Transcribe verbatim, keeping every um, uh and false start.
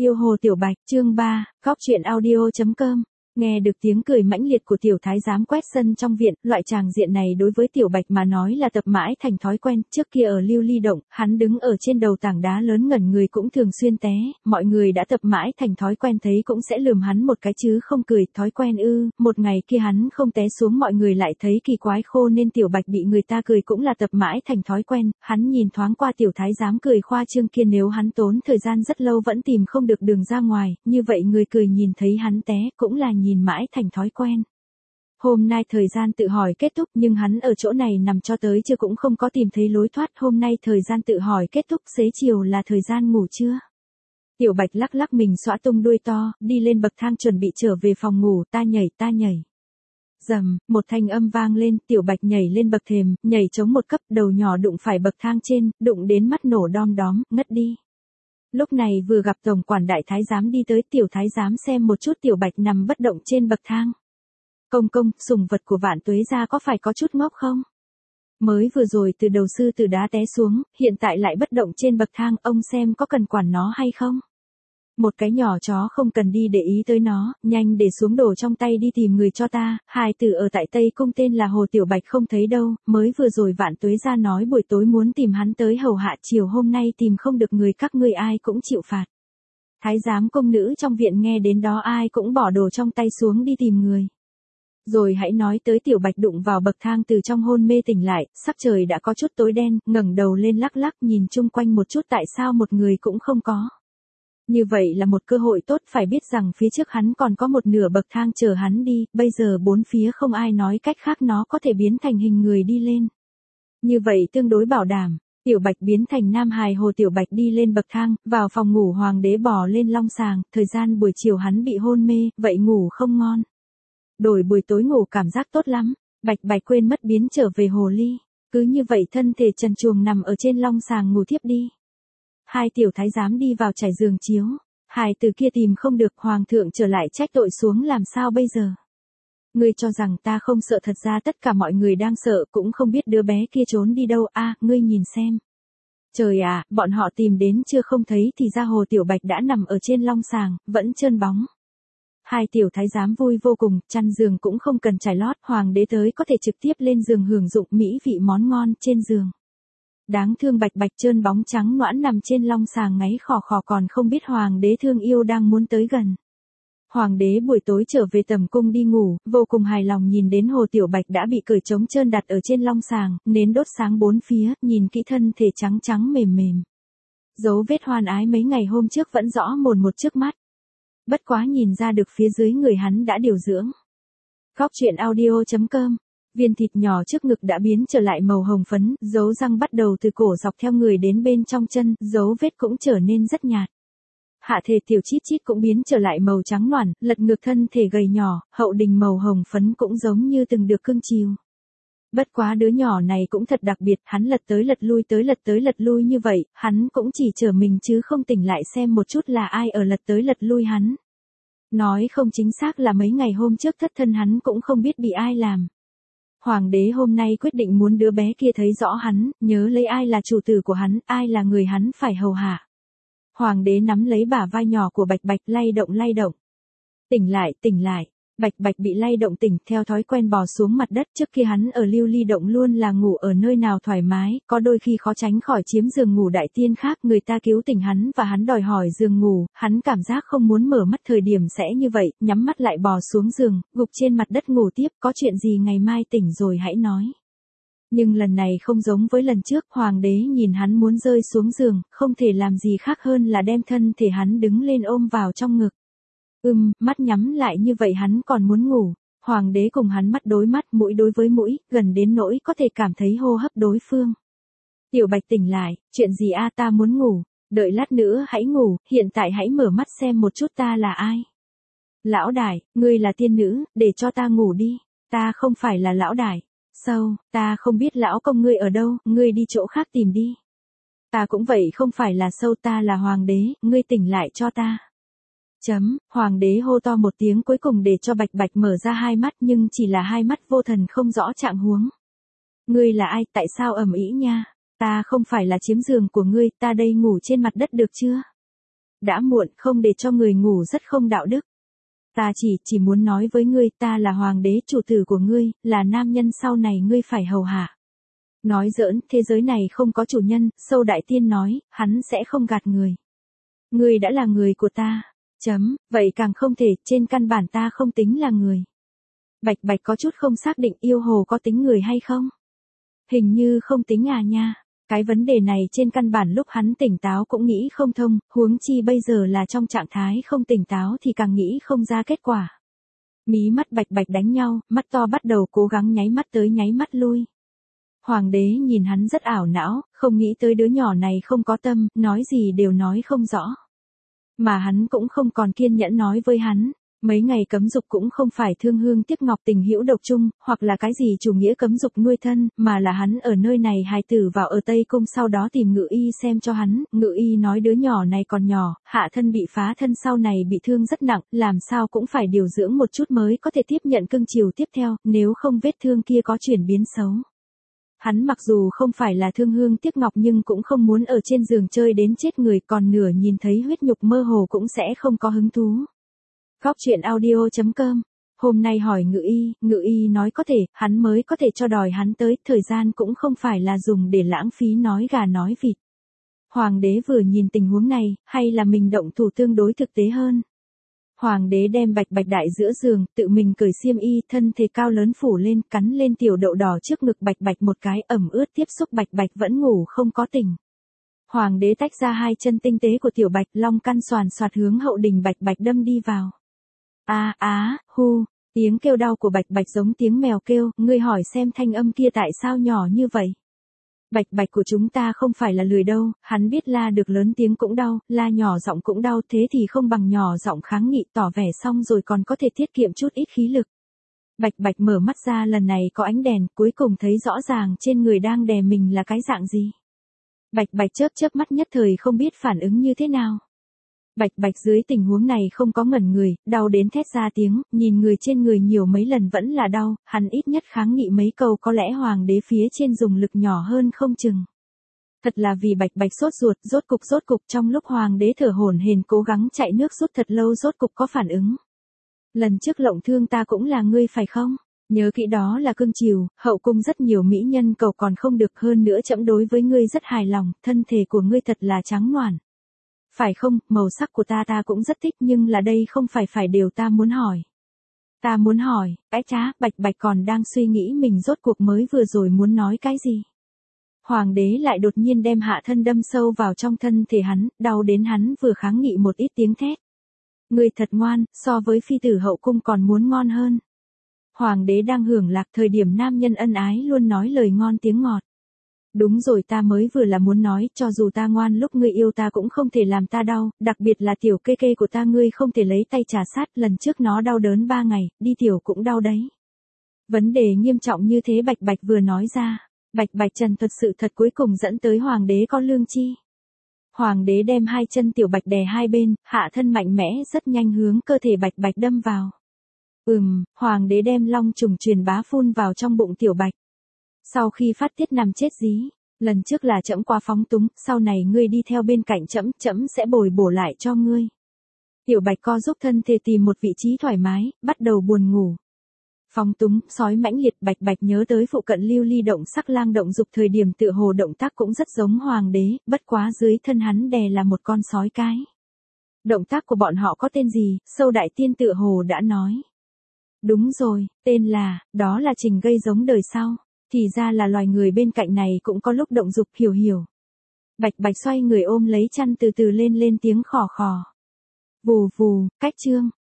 Yêu Hồ Tiểu Bạch, chương ba, Cóc truyện audio chấm com. Nghe được tiếng cười mãnh liệt của tiểu thái giám quét sân trong viện, loại tràng diện này đối với Tiểu Bạch mà nói là tập mãi thành thói quen, trước kia ở Lưu Ly Động, hắn đứng ở trên đầu tảng đá lớn ngẩn người cũng thường xuyên té, mọi người đã tập mãi thành thói quen thấy cũng sẽ lườm hắn một cái chứ không cười, thói quen ư, một ngày kia hắn không té xuống mọi người lại thấy kỳ quái khô nên Tiểu Bạch bị người ta cười cũng là tập mãi thành thói quen, hắn nhìn thoáng qua tiểu thái giám cười khoa trương kia nếu hắn tốn thời gian rất lâu vẫn tìm không được đường ra ngoài, như vậy người cười nhìn thấy hắn té cũng là nhìn mãi thành thói quen. Hôm nay thời gian tự hỏi kết thúc nhưng hắn ở chỗ này nằm cho tới chưa cũng không có tìm thấy lối thoát. Hôm nay thời gian tự hỏi kết thúc, xế chiều là thời gian ngủ trưa. Tiểu Bạch lắc lắc mình xõa tung đuôi to, đi lên bậc thang chuẩn bị trở về phòng ngủ, ta nhảy ta nhảy. Rầm, một thanh âm vang lên, Tiểu Bạch nhảy lên bậc thềm, nhảy chống một cấp, đầu nhỏ đụng phải bậc thang trên, đụng đến mắt nổ đom đóm, ngất đi. Lúc này vừa gặp tổng quản đại thái giám đi tới, tiểu thái giám xem một chút Tiểu Bạch nằm bất động trên bậc thang. Công công, sủng vật của Vạn Tuế gia có phải có chút ngốc không? Mới vừa rồi từ đầu sư tử đá té xuống, hiện tại lại bất động trên bậc thang, ông xem có cần quản nó hay không? Một cái nhỏ chó không cần đi để ý tới nó, nhanh để xuống đồ trong tay đi tìm người cho ta, hài tử ở tại Tây Cung tên là Hồ Tiểu Bạch không thấy đâu, mới vừa rồi Vạn Tuế gia nói buổi tối muốn tìm hắn tới hầu hạ, chiều hôm nay tìm không được người, các ngươi ai cũng chịu phạt. Thái giám công nữ trong viện nghe đến đó ai cũng bỏ đồ trong tay xuống đi tìm người. Rồi hãy nói tới Tiểu Bạch đụng vào bậc thang từ trong hôn mê tỉnh lại, sắc trời đã có chút tối đen, ngẩng đầu lên lắc lắc nhìn chung quanh một chút tại sao một người cũng không có. Như vậy là một cơ hội tốt, phải biết rằng phía trước hắn còn có một nửa bậc thang chờ hắn đi, bây giờ bốn phía không ai, nói cách khác nó có thể biến thành hình người đi lên. Như vậy tương đối bảo đảm, Tiểu Bạch biến thành nam hài Hồ Tiểu Bạch đi lên bậc thang, vào phòng ngủ hoàng đế bò lên long sàng, thời gian buổi chiều hắn bị hôn mê, vậy ngủ không ngon. Đổi buổi tối ngủ cảm giác tốt lắm, Bạch Bạch quên mất biến trở về hồ ly, cứ như vậy thân thể trần truồng nằm ở trên long sàng ngủ thiếp đi. Hai tiểu thái giám đi vào trải giường chiếu, hài từ kia tìm không được, hoàng thượng trở lại trách tội xuống làm sao bây giờ. Ngươi cho rằng ta không sợ, thật ra tất cả mọi người đang sợ, cũng không biết đứa bé kia trốn đi đâu, a, à, ngươi nhìn xem. Trời ạ, à, bọn họ tìm đến chưa không thấy thì ra Hồ Tiểu Bạch đã nằm ở trên long sàng, vẫn trơn bóng. Hai tiểu thái giám vui vô cùng, chăn giường cũng không cần trải lót, hoàng đế tới có thể trực tiếp lên giường hưởng dụng mỹ vị món ngon trên giường. Đáng thương Bạch Bạch trơn bóng trắng noãn nằm trên long sàng ngáy khò khò còn không biết hoàng đế thương yêu đang muốn tới gần. Hoàng đế buổi tối trở về tầm cung đi ngủ, vô cùng hài lòng nhìn đến Hồ Tiểu Bạch đã bị cởi trống trơn đặt ở trên long sàng, nến đốt sáng bốn phía, nhìn kỹ thân thể trắng trắng mềm mềm. Dấu vết hoan ái mấy ngày hôm trước vẫn rõ mồn một trước mắt. Bất quá nhìn ra được phía dưới người hắn đã điều dưỡng. Cóc truyện audio chấm com. Viên thịt nhỏ trước ngực đã biến trở lại màu hồng phấn, dấu răng bắt đầu từ cổ dọc theo người đến bên trong chân, dấu vết cũng trở nên rất nhạt. Hạ thể tiểu chít chít cũng biến trở lại màu trắng noãn, lật ngược thân thể gầy nhỏ, hậu đình màu hồng phấn cũng giống như từng được cưng chiều. Bất quá đứa nhỏ này cũng thật đặc biệt, hắn lật tới lật lui tới lật tới lật lui như vậy, hắn cũng chỉ chờ mình chứ không tỉnh lại xem một chút là ai ở lật tới lật lui hắn. Nói không chính xác là mấy ngày hôm trước thất thân hắn cũng không biết bị ai làm. Hoàng đế hôm nay quyết định muốn đứa bé kia thấy rõ hắn, nhớ lấy ai là chủ tử của hắn, ai là người hắn phải hầu hạ. Hoàng đế nắm lấy bả vai nhỏ của Bạch Bạch lay động lay động. Tỉnh lại, tỉnh lại. Bạch Bạch bị lay động tỉnh, theo thói quen bò xuống mặt đất, trước kia hắn ở Lưu Ly Động luôn là ngủ ở nơi nào thoải mái, có đôi khi khó tránh khỏi chiếm giường ngủ đại tiên khác, người ta cứu tỉnh hắn và hắn đòi hỏi giường ngủ, hắn cảm giác không muốn mở mắt thời điểm sẽ như vậy, nhắm mắt lại bò xuống giường, gục trên mặt đất ngủ tiếp, có chuyện gì ngày mai tỉnh rồi hãy nói. Nhưng lần này không giống với lần trước, hoàng đế nhìn hắn muốn rơi xuống giường, không thể làm gì khác hơn là đem thân thể hắn đứng lên ôm vào trong ngực. Ừm, mắt nhắm lại như vậy hắn còn muốn ngủ, hoàng đế cùng hắn mắt đối mắt, mũi đối với mũi, gần đến nỗi có thể cảm thấy hô hấp đối phương. Tiểu Bạch tỉnh lại, chuyện gì a, ta muốn ngủ, đợi lát nữa hãy ngủ, hiện tại hãy mở mắt xem một chút ta là ai. Lão đại, ngươi là tiên nữ, để cho ta ngủ đi, ta không phải là lão đại. Sao, ta không biết lão công ngươi ở đâu, ngươi đi chỗ khác tìm đi. Ta cũng vậy không phải là sâu, ta là hoàng đế, ngươi tỉnh lại cho ta. Chấm, hoàng đế hô to một tiếng cuối cùng để cho Bạch Bạch mở ra hai mắt nhưng chỉ là hai mắt vô thần không rõ trạng huống. Ngươi là ai, tại sao ầm ĩ nha, ta không phải là chiếm giường của ngươi, ta đây ngủ trên mặt đất được chưa? Đã muộn, không để cho người ngủ rất không đạo đức. Ta chỉ, chỉ muốn nói với ngươi, ta là hoàng đế chủ tử của ngươi, là nam nhân sau này ngươi phải hầu hạ. Nói giỡn, thế giới này không có chủ nhân, Sâu Đại Tiên nói, hắn sẽ không gạt người. Ngươi đã là người của ta. Chấm, vậy càng không thể, trên căn bản ta không tính là người. Bạch Bạch có chút không xác định yêu hồ có tính người hay không? Hình như không tính à nha. Cái vấn đề này trên căn bản lúc hắn tỉnh táo cũng nghĩ không thông, huống chi bây giờ là trong trạng thái không tỉnh táo thì càng nghĩ không ra kết quả. Mí mắt Bạch Bạch đánh nhau, mắt to bắt đầu cố gắng nháy mắt tới nháy mắt lui. Hoàng đế nhìn hắn rất ảo não, không nghĩ tới đứa nhỏ này không có tâm, nói gì đều nói không rõ. Mà hắn cũng không còn kiên nhẫn nói với hắn. Mấy ngày cấm dục cũng không phải thương hương tiếc ngọc tình hữu độc chung, hoặc là cái gì chủ nghĩa cấm dục nuôi thân, mà là hắn ở nơi này hài tử vào ở Tây Cung sau đó tìm ngự y xem cho hắn, ngự y nói đứa nhỏ này còn nhỏ, hạ thân bị phá thân sau này bị thương rất nặng, làm sao cũng phải điều dưỡng một chút mới có thể tiếp nhận cưng chiều tiếp theo, nếu không vết thương kia có chuyển biến xấu. Hắn mặc dù không phải là thương hương tiếc ngọc nhưng cũng không muốn ở trên giường chơi đến chết người, còn nửa nhìn thấy huyết nhục mơ hồ cũng sẽ không có hứng thú. Góc truyện audio chấm com. Hôm nay hỏi ngự y, ngự y nói có thể, hắn mới có thể cho đòi hắn tới, thời gian cũng không phải là dùng để lãng phí nói gà nói vịt. Hoàng đế vừa nhìn tình huống này, hay là mình động thủ tương đối thực tế hơn. Hoàng đế đem Bạch Bạch đại giữa giường, tự mình cởi xiêm y, thân thể cao lớn phủ lên, cắn lên tiểu đậu đỏ trước ngực Bạch Bạch một cái, ẩm ướt tiếp xúc Bạch Bạch vẫn ngủ không có tỉnh. Hoàng đế tách ra hai chân tinh tế của tiểu Bạch, long căn xoàn xoạt hướng hậu đình Bạch Bạch đâm đi vào. Á á, hu, tiếng kêu đau của Bạch Bạch giống tiếng mèo kêu, ngươi hỏi xem thanh âm kia tại sao nhỏ như vậy. Bạch Bạch của chúng ta không phải là lười đâu, hắn biết la được lớn tiếng cũng đau, la nhỏ giọng cũng đau, thế thì không bằng nhỏ giọng kháng nghị, tỏ vẻ xong rồi còn có thể tiết kiệm chút ít khí lực. Bạch Bạch mở mắt ra, lần này có ánh đèn, cuối cùng thấy rõ ràng trên người đang đè mình là cái dạng gì. Bạch Bạch chớp chớp mắt nhất thời không biết phản ứng như thế nào. Bạch Bạch dưới tình huống này không có ngẩn người, đau đến thét ra tiếng, nhìn người trên người nhiều mấy lần vẫn là đau, hắn ít nhất kháng nghị mấy câu, có lẽ hoàng đế phía trên dùng lực nhỏ hơn không chừng. Thật là vì Bạch Bạch sốt ruột, rốt cục rốt cục trong lúc hoàng đế thở hổn hển cố gắng chạy nước rút thật lâu rốt cục có phản ứng. Lần trước lộng thương ta cũng là ngươi phải không? Nhớ kỹ đó là cưng chiều, hậu cung rất nhiều mỹ nhân cầu còn không được, hơn nữa trẫm đối với ngươi rất hài lòng, thân thể của ngươi thật là trắng ngoản. Phải không, màu sắc của ta ta cũng rất thích nhưng là đây không phải phải điều ta muốn hỏi. Ta muốn hỏi, ái chá, Bạch Bạch còn đang suy nghĩ mình rốt cuộc mới vừa rồi muốn nói cái gì. Hoàng đế lại đột nhiên đem hạ thân đâm sâu vào trong thân thể hắn, đau đến hắn vừa kháng nghị một ít tiếng thét. Ngươi thật ngoan, so với phi tử hậu cung còn muốn ngon hơn. Hoàng đế đang hưởng lạc thời điểm nam nhân ân ái luôn nói lời ngon tiếng ngọt. Đúng rồi, ta mới vừa là muốn nói, cho dù ta ngoan lúc ngươi yêu ta cũng không thể làm ta đau, đặc biệt là tiểu kê kê của ta ngươi không thể lấy tay trà sát, lần trước nó đau đớn ba ngày, đi tiểu cũng đau đấy. Vấn đề nghiêm trọng như thế Bạch Bạch vừa nói ra, Bạch Bạch trần thuật sự thật cuối cùng dẫn tới hoàng đế có lương chi. Hoàng đế đem hai chân tiểu Bạch đè hai bên, hạ thân mạnh mẽ rất nhanh hướng cơ thể Bạch Bạch đâm vào. Ừm, hoàng đế đem long trùng truyền bá phun vào trong bụng tiểu Bạch. Sau khi phát tiết nằm chết dí, lần trước là trẫm quá phóng túng, sau này ngươi đi theo bên cạnh trẫm, trẫm sẽ bồi bổ lại cho ngươi. Tiểu Bạch co giúp thân thể tìm một vị trí thoải mái, bắt đầu buồn ngủ. Phóng túng, sói mãnh liệt, Bạch Bạch nhớ tới phụ cận lưu ly động sắc lang động dục thời điểm tựa hồ động tác cũng rất giống hoàng đế, bất quá dưới thân hắn đè là một con sói cái. Động tác của bọn họ có tên gì, Sâu Đại Tiên tựa hồ đã nói. Đúng rồi, tên là, đó là trình gây giống đời sau. Thì ra là loài người bên cạnh này cũng có lúc động dục, hiểu hiểu. Bạch Bạch xoay người ôm lấy chăn từ từ lên lên tiếng khò khò. Vù vù, cách chương.